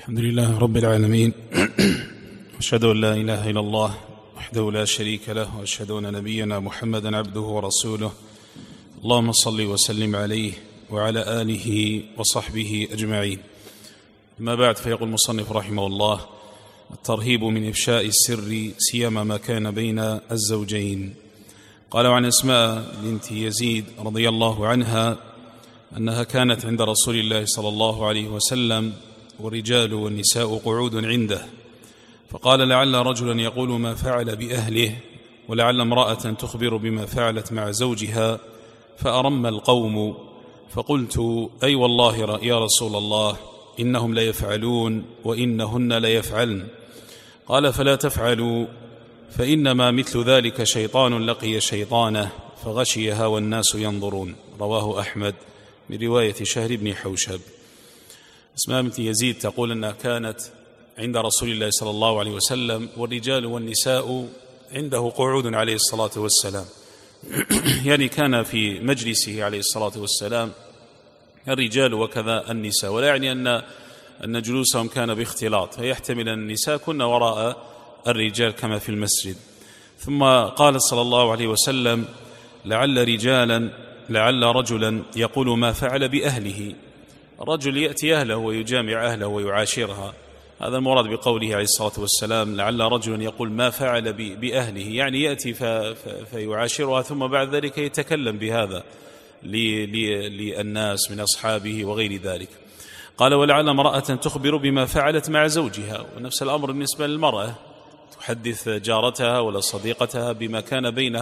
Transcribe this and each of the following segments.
الحمد لله رب العالمين، أشهد أن لا إله إلا الله وحده لا شريك له، وأشهد أن نبينا محمدا عبده ورسوله. اللهم صل وسلم عليه وعلى آله وصحبه أجمعين. أما بعد، فيقول المصنف رحمه الله: الترهيب من إفشاء السر سيما ما كان بين الزوجين. قال: وعن أسماء بنت يزيد رضي الله عنها أنها كانت عند رسول الله صلى الله عليه وسلم والرجال والنساء قعود عنده، فقال: لعل رجلا يقول ما فعل بأهله، ولعل امرأة تخبر بما فعلت مع زوجها، فأرم القوم. فقلت: أي والله يا رسول الله، إنهم ليفعلون وإنهن ليفعلن. قال: فلا تفعلوا، فإنما مثل ذلك شيطان لقي شيطانه فغشيها والناس ينظرون. رواه أحمد من رواية شهر بن حوشب. أسماء بنت يزيد تقول أنها كانت عند رسول الله صلى الله عليه وسلم والرجال والنساء عنده قعود عليه الصلاة والسلام، يعني كان في مجلسه عليه الصلاة والسلام الرجال وكذا النساء، ولا يعني أن جلوسهم كان باختلاط، فيحتمل أن النساء كن وراء الرجال كما في المسجد. ثم قال صلى الله عليه وسلم: لعل رجلا يقول ما فعل بأهله. الرجل يأتي أهله ويجامع أهله ويعاشرها، هذا المراد بقوله عليه الصلاة والسلام: لعل رجلا يقول ما فعل بأهله، يعني يأتي فيعاشرها ثم بعد ذلك يتكلم بهذا للناس من أصحابه وغير ذلك. قال: ولعل امرأة تخبر بما فعلت مع زوجها، ونفس الأمر بالنسبة للمرأة، تحدث جارتها ولا صديقتها بما كان بينها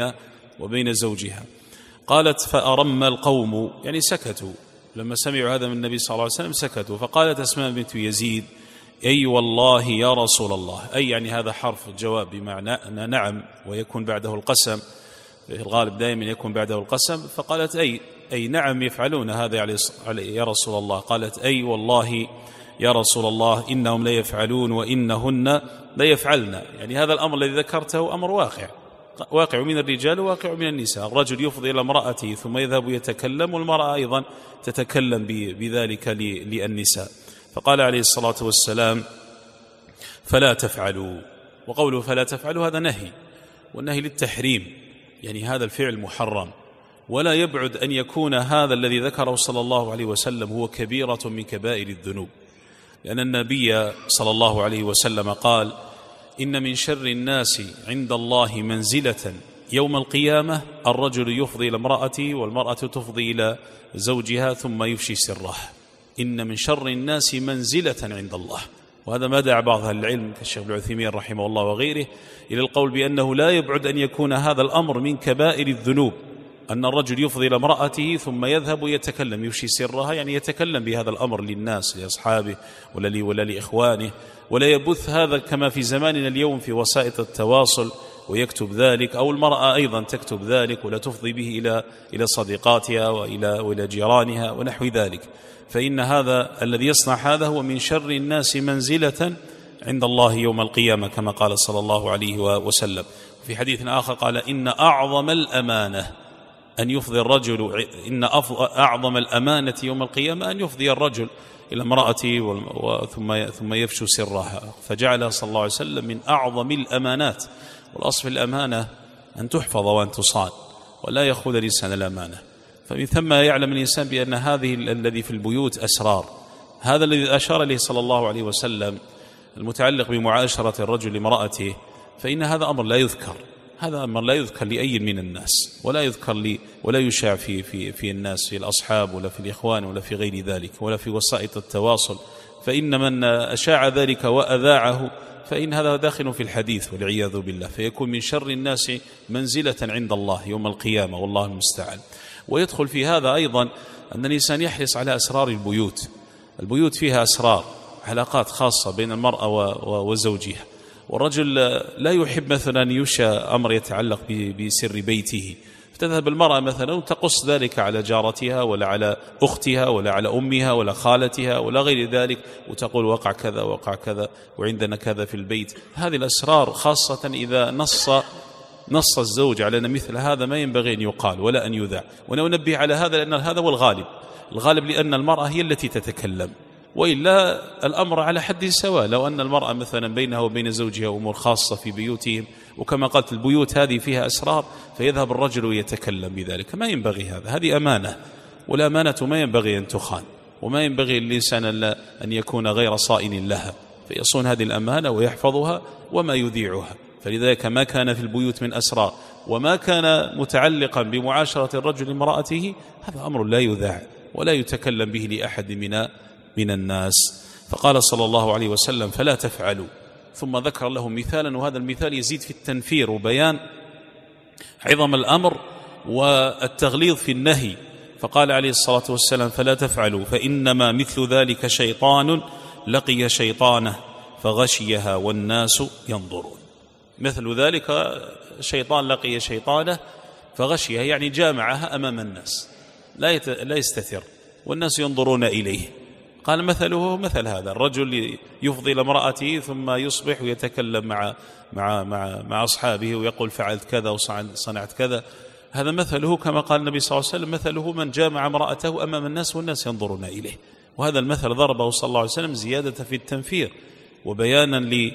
وبين زوجها. قالت: فأرم القوم، يعني سكتوا، لما سمعوا هذا من النبي صلى الله عليه وسلم سكتوا. فقالت أسماء بنت يزيد: أي والله يا رسول الله، أي يعني هذا حرف الجواب بمعنى نعم، ويكون بعده القسم، في الغالب دائما يكون بعده القسم. فقالت: أي نعم يفعلون هذا يا رسول الله. قالت: أي والله يا رسول الله، إنهم ليفعلون وإنهن ليفعلن. يعني هذا الأمر الذي ذكرته أمر واقع من الرجال وواقع من النساء. الرجل يفضي إلى امرأته ثم يذهب يتكلم، والمرأة أيضا تتكلم بذلك للنساء. فقال عليه الصلاة والسلام: فلا تفعلوا. وقوله فلا تفعلوا هذا نهي، والنهي للتحريم، يعني هذا الفعل محرم، ولا يبعد أن يكون هذا الذي ذكره صلى الله عليه وسلم هو كبيرة من كبائر الذنوب، لأن النبي صلى الله عليه وسلم قال: إن من شر الناس عند الله منزلة يوم القيامة الرجل يفضي إلى امرأته والمرأة تفضي إلى زوجها ثم يفشي سره. إن من شر الناس منزلة عند الله. وهذا ما دعا بعض أهل العلم كالشيخ ابن عثيمين رحمه الله وغيره إلى القول بأنه لا يبعد أن يكون هذا الأمر من كبائر الذنوب، أن الرجل يفضي إلى امرأته ثم يذهب يتكلم يفشي سرها، يعني يتكلم بهذا الأمر للناس، لأصحابه ولا لإخوانه، ولا يبث هذا كما في زماننا اليوم في وسائط التواصل ويكتب ذلك، أو المرأة أيضا تكتب ذلك ولا تفضي به إلى صديقاتها وإلى جيرانها ونحو ذلك. فإن هذا الذي يصنع هذا هو من شر الناس منزلة عند الله يوم القيامة، كما قال صلى الله عليه وسلم. في حديث آخر قال: إن أعظم الأمانة أن يفضي الرجل، إن أعظم الأمانة يوم القيامة أن يفضي الرجل إلى امرأته ثم يفشو سرها، فجعلها صلى الله عليه وسلم من أعظم الأمانات. والأصل في الأمانة أن تحفظ وأن تصان، ولا يأخذ الإنسان الأمانة. فمن ثم يعلم الإنسان بأن هذه الذي في البيوت أسرار. هذا الذي أشار إليه صلى الله عليه وسلم المتعلق بمعاشرة الرجل لامرأته، فإن هذا أمر لا يذكر، هذا أمر لا يذكر لأي من الناس، ولا يذكر ولا يشاع في الناس، في الأصحاب ولا في الإخوان ولا في غير ذلك ولا في وسائط التواصل. فإن من أشاع ذلك وأذاعه فإن هذا داخل في الحديث والعياذ بالله، فيكون من شر الناس منزلة عند الله يوم القيامة، والله المستعان. ويدخل في هذا أيضا أن الإنسان يحرص على أسرار البيوت فيها أسرار، علاقات خاصة بين المرأة وزوجها، والرجل لا يحب مثلا أن يشى أمر يتعلق بسر بيته، فتذهب المرأة مثلا وتقص ذلك على جارتها ولا على أختها ولا على أمها ولا خالتها ولا غير ذلك، وتقول وقع كذا وقع كذا وعندنا كذا في البيت. هذه الأسرار خاصة إذا نص الزوج على أن مثل هذا ما ينبغي أن يقال ولا أن يذاع. وننبه على هذا لأن هذا هو الغالب، لأن المرأة هي التي تتكلم، وإلا الأمر على حد سواء. لو أن المرأة مثلا بينها وبين زوجها أمور خاصة في بيوتهم، وكما قلت البيوت هذه فيها أسرار، فيذهب الرجل ويتكلم بذلك، ما ينبغي هذا، هذه أمانة، والأمانة ما ينبغي أن تخان، وما ينبغي للإنسان أن يكون غير صائن لها، فيصون هذه الأمانة ويحفظها وما يذيعها. فلذلك ما كان في البيوت من أسرار وما كان متعلقا بمعاشرة الرجل امرأته هذا أمر لا يذاع ولا يتكلم به لأحد من الناس. فقال صلى الله عليه وسلم: فلا تفعلوا. ثم ذكر له مثالا، وهذا المثال يزيد في التنفير وبيان عظم الأمر والتغليظ في النهي. فقال عليه الصلاة والسلام: فلا تفعلوا فإنما مثل ذلك شيطان لقي شيطانه فغشيها والناس ينظرون. مثل ذلك شيطان لقي شيطانه فغشيها، يعني جامعها أمام الناس، لا يستتر والناس ينظرون إليه. قال: مثله مثل هذا الرجل يفضي لامرأته ثم يصبح ويتكلم مع أصحابه ويقول فعلت كذا وصنعت كذا. هذا مثله كما قال النبي صلى الله عليه وسلم: مثله من جامع امرأته أمام الناس والناس ينظرون إليه. وهذا المثل ضربه صلى الله عليه وسلم زيادة في التنفير وبيانا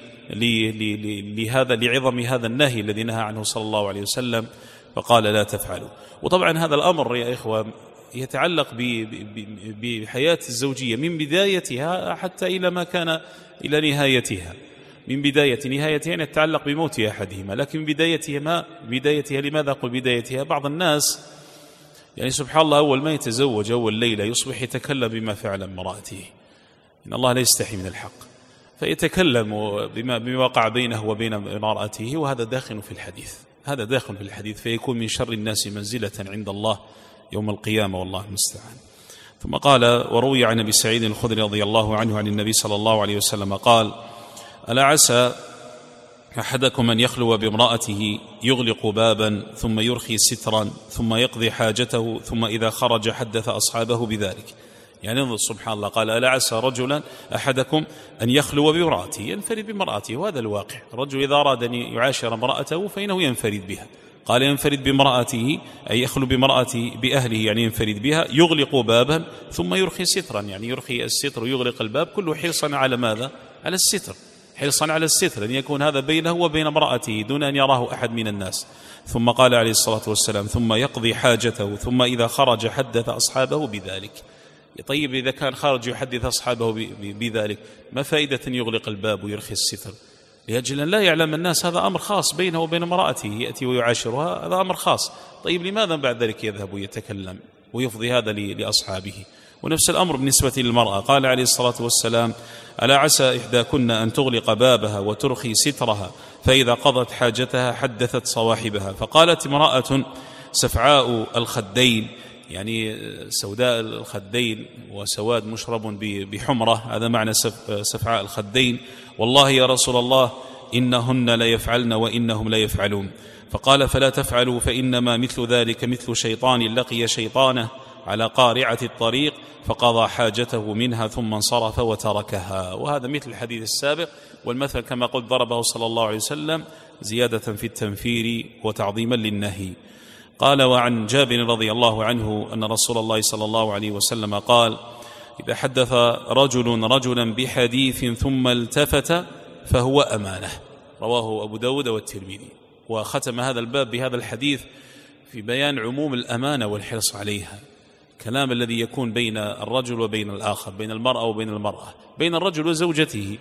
لعظم هذا النهي الذي نهى عنه صلى الله عليه وسلم، فقال: لا تفعلوا. وطبعا هذا الأمر يا إخوة يتعلق بحياة الزوجية من بدايتها حتى إلى ما كان إلى نهايتها. من نهايتها يعني يتعلق بموت أحدهما، لكن بدايتها لماذا أقول بدايتها؟ بعض الناس يعني سبحان الله أول ما يتزوج أول ليلة يصبح يتكلم بما فعل امرأته، إن الله لا يستحي من الحق، فيتكلم بما وقع بينه وبين امرأته، وهذا داخل في الحديث، فيكون من شر الناس منزلة عند الله يوم القيامة، والله المستعان. ثم قال: وروي عن أبي سعيد الخدري رضي الله عنه عن النبي صلى الله عليه وسلم قال: ألا عسى أحدكم أن يخلو بامرأته يغلق بابا ثم يرخي سترا ثم يقضي حاجته ثم إذا خرج حدث أصحابه بذلك. يعني انظر سبحان الله، قال: ألا عسى رجلا أحدكم أن يخلو بامرأته، ينفرد بامرأته، وهذا الواقع. الرجل إذا أراد أن يعاشر امرأته فإنه ينفرد بها. قال: ينفرد بامرأته أي يخلو بامرأته بأهله، يعني ينفرد بها. يغلق بابا ثم يرخي سترا، يعني يرخي الستر ويغلق الباب، كله حرصا على ماذا؟ على الستر، حرصا على الستر، أن يكون هذا بينه وبين امرأته دون أن يراه أحد من الناس. ثم قال عليه الصلاة والسلام: ثم يقضي حاجته ثم إذا خرج حدث أصحابه بذلك. طيب إذا كان خارج يحدث أصحابه بذلك، ما فائدة أن يغلق الباب ويرخي الستر؟ لأجل أن لا يعلم الناس، هذا أمر خاص بينه وبين امرأته، يأتي ويعاشرها، هذا أمر خاص. طيب لماذا بعد ذلك يذهب ويتكلم ويفضي هذا لأصحابه؟ ونفس الأمر بالنسبة للمرأة. قال عليه الصلاة والسلام: ألا عسى إحداكن أن تغلق بابها وترخي سترها فإذا قضت حاجتها حدثت صواحبها. فقالت امرأة سفعاء الخدين، يعني سوداء الخدين وسواد مشرب بحمرة، هذا معنى سفعاء الخدين: والله يا رسول الله إنهن لا يفعلن وإنهم لا يفعلون. فقال: فلا تفعلوا فإنما مثل ذلك مثل شيطان لقي شيطانه على قارعة الطريق فقضى حاجته منها ثم انصرف وتركها. وهذا مثل الحديث السابق، والمثل كما قلت ضربه صلى الله عليه وسلم زيادة في التنفير وتعظيما للنهي. قال: وعن جابر رضي الله عنه أن رسول الله صلى الله عليه وسلم قال: إذا حدث رجلا بحديث ثم التفت فهو أمانة. رواه أبو داود والترمذي. وختم هذا الباب بهذا الحديث في بيان عموم الأمانة والحرص عليها. كلام الذي يكون بين الرجل وبين الآخر، بين المرأة وبين المرأة، بين الرجل وزوجته،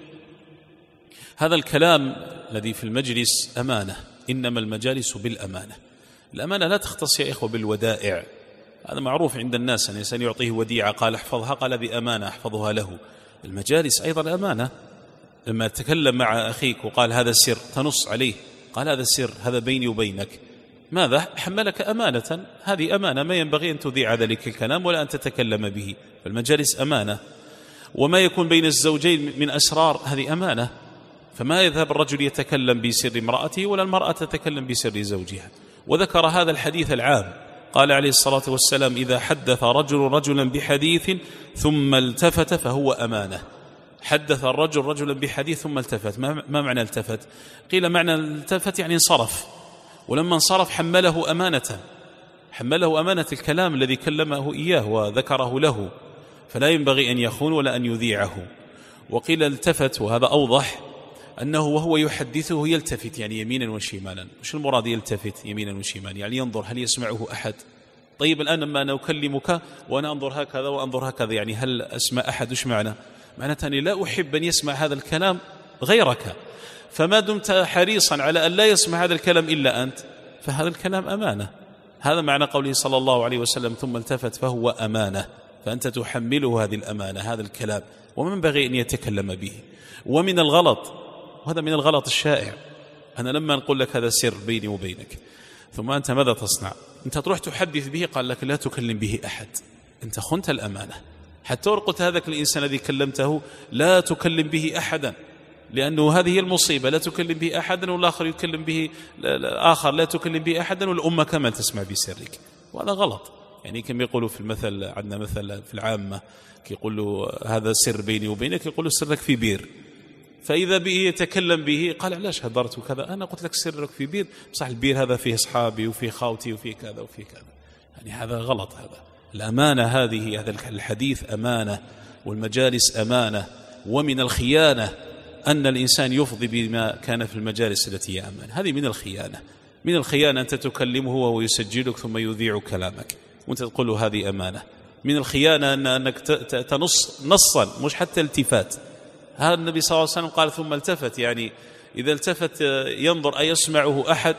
هذا الكلام الذي في المجلس أمانة. إنما المجالس بالأمانة. الأمانة لا تختص يا إخوة بالودائع، هذا معروف عند الناس، أن الإنسان يعطيه وديعة قال احفظها، قال بأمانة أحفظها له. المجالس أيضا أمانة. لما تكلم مع أخيك وقال هذا السر، تنص عليه، قال هذا السر، هذا بيني وبينك، ماذا؟ حملك أمانة، هذه أمانة، ما ينبغي أن تذيع ذلك الكلام ولا أن تتكلم به. فالمجالس أمانة. وما يكون بين الزوجين من أسرار هذه أمانة. فما يذهب الرجل يتكلم بسر امرأته ولا المرأة تتكلم بسر زوجها. وذكر هذا الحديث العام. قال عليه الصلاة والسلام: إذا حدث رجلا بحديث ثم التفت فهو أمانة. حدث الرجل رجلا بحديث ثم التفت، ما معنى التفت؟ قيل معنى التفت يعني انصرف، ولما انصرف حمله أمانة الكلام الذي كلمه إياه وذكره له. فلا ينبغي أن يخون ولا أن يذيعه. وقيل التفت، وهذا أوضح، أنه وهو يحدثه يلتفت يعني يمينا وشمالا. وش المراد يلتفت يمينا وشمالا؟ يعني ينظر هل يسمعه أحد. طيب الآن لما أنا أكلمك وأنا أنظر هكذا وأنظر هكذا، يعني هل أسمع أحد؟ وش معنى؟ معناته أني لا أحب أن يسمع هذا الكلام غيرك، فما دمت حريصا على أن لا يسمع هذا الكلام إلا أنت فهذا الكلام أمانة. هذا معنى قوله صلى الله عليه وسلم ثم التفت فهو أمانة، فأنت تحمله هذه الأمانة، هذا الكلام، وما ينبغي أن يتكلم به. ومن الغلط، وهذا من الغلط الشائع، أنا لما نقول لك هذا سر بيني وبينك، ثم أنت ماذا تصنع؟ أنت تروح تحدث به، قال لك لا تكلم به أحد، أنت خنت الأمانة. حتى قلت هذاك الإنسان الذي كلمته لا تكلم به أحدا، لأنه هذه هي المصيبة، لا تكلم به أحدا، والآخر يكلم به الآخر لا تكلم به أحدا، والأمة كمان تسمع بسرك، وهذا غلط. يعني كما يقولوا في المثل، عندنا مثل في العامة يقولوا هذا سر بيني وبينك، يقولوا سرك في بير، فإذا به يتكلم به قال علاش هدرت وكذا، أنا قلت لك سرك في بير، بصح البير هذا فيه أصحابي وفيه خاوتي وفيه كذا وفيه كذا. يعني هذا غلط. هذا الأمانة، هذه هذا الحديث أمانة، والمجالس أمانة. ومن الخيانة أن الإنسان يفضي بما كان في المجالس التي هي أمانة، هذه من الخيانة. من الخيانة أنت تكلمه وهو يسجلك ثم يذيع كلامك وأنت تقول له هذه أمانة. من الخيانة أنك تنص نصا، مش حتى التفات. هذا النبي صلى الله عليه وسلم قال ثم التفت، يعني إذا التفت ينظر أيسمعه أحد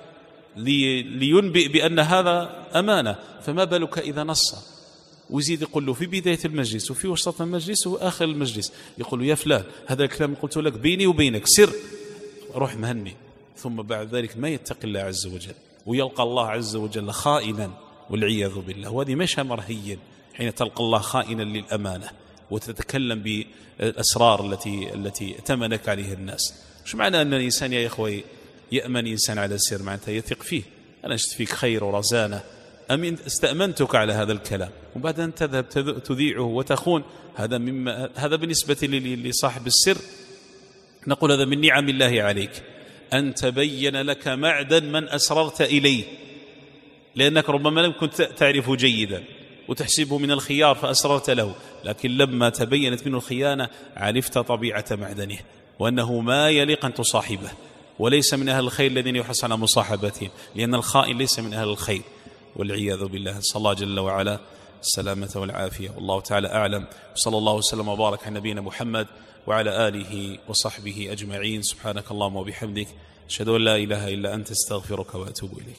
لينبئ بأن هذا أمانة، فما بالك إذا نص. ويزيد يقول له في بداية المجلس وفي وسط المجلس وآخر المجلس، يقول له يا فلان هذا الكلام قلت لك بيني وبينك سر، روح مهني. ثم بعد ذلك ما يتقي الله عز وجل ويلقى الله عز وجل خائنا والعياذ بالله. وهذه مش أمر هين حين تلقى الله خائنا للأمانة وتتكلم بالأسرار التي ائتمنك عليه الناس. مش معنى أن الإنسان يا إخوي يأمن إنسان على السر معناته يثق فيه، أنا أشت فيك خير ورزانة، استأمنتك على هذا الكلام، وبعد أن تذهب تذيعه وتخون، هذا بالنسبة لصاحب السر نقول هذا من نعم الله عليك، أن تبين لك معدن من أسررت إليه، لأنك ربما لم كنت تعرفه جيدا وتحسبه من الخيار فأسررت له، لكن لما تبينت منه الخيانة عرفت طبيعة معدنه وأنه ما يليق أن تصاحبه، وليس من أهل الخير الذين يحرص على مصاحبتهم، لأن الخائن ليس من أهل الخير والعياذ بالله. صلى الله جل وعلا السلامة والعافية، والله تعالى أعلم. وصلى الله وسلم وبارك على نبينا محمد وعلى آله وصحبه أجمعين. سبحانك اللهم وبحمدك، أشهد أن لا إله إلا أنت، استغفرك وأتوب إليك.